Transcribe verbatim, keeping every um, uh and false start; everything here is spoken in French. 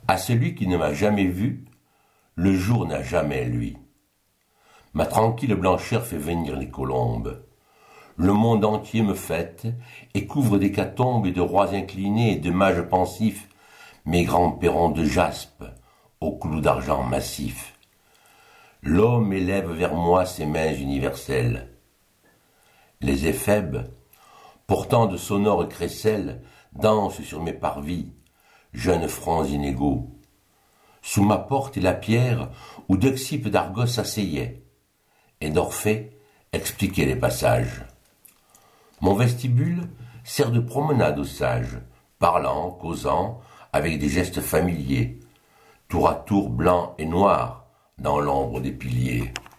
À celui qui ne m'a jamais vu, le jour n'a jamais lui. Ma tranquille blancheur fait venir les colombes. Le monde entier me fête et couvre d'hécatombes et de rois inclinés et de mages pensifs mes grands perrons de jaspe aux clous d'argent massif. L'homme élève vers moi ses mains universelles. Les éphèbes, portant de sonores crécelles, dansent sur mes parvis, jeunes fronts inégaux. Sous ma porte est la pierre où Deuxippe d'Argos s'asseyait, et d'Orphée expliquait les passages. Mon vestibule sert de promenade aux sages, parlant, causant, avec des gestes familiers, tour à tour blanc et noir, dans l'ombre des piliers.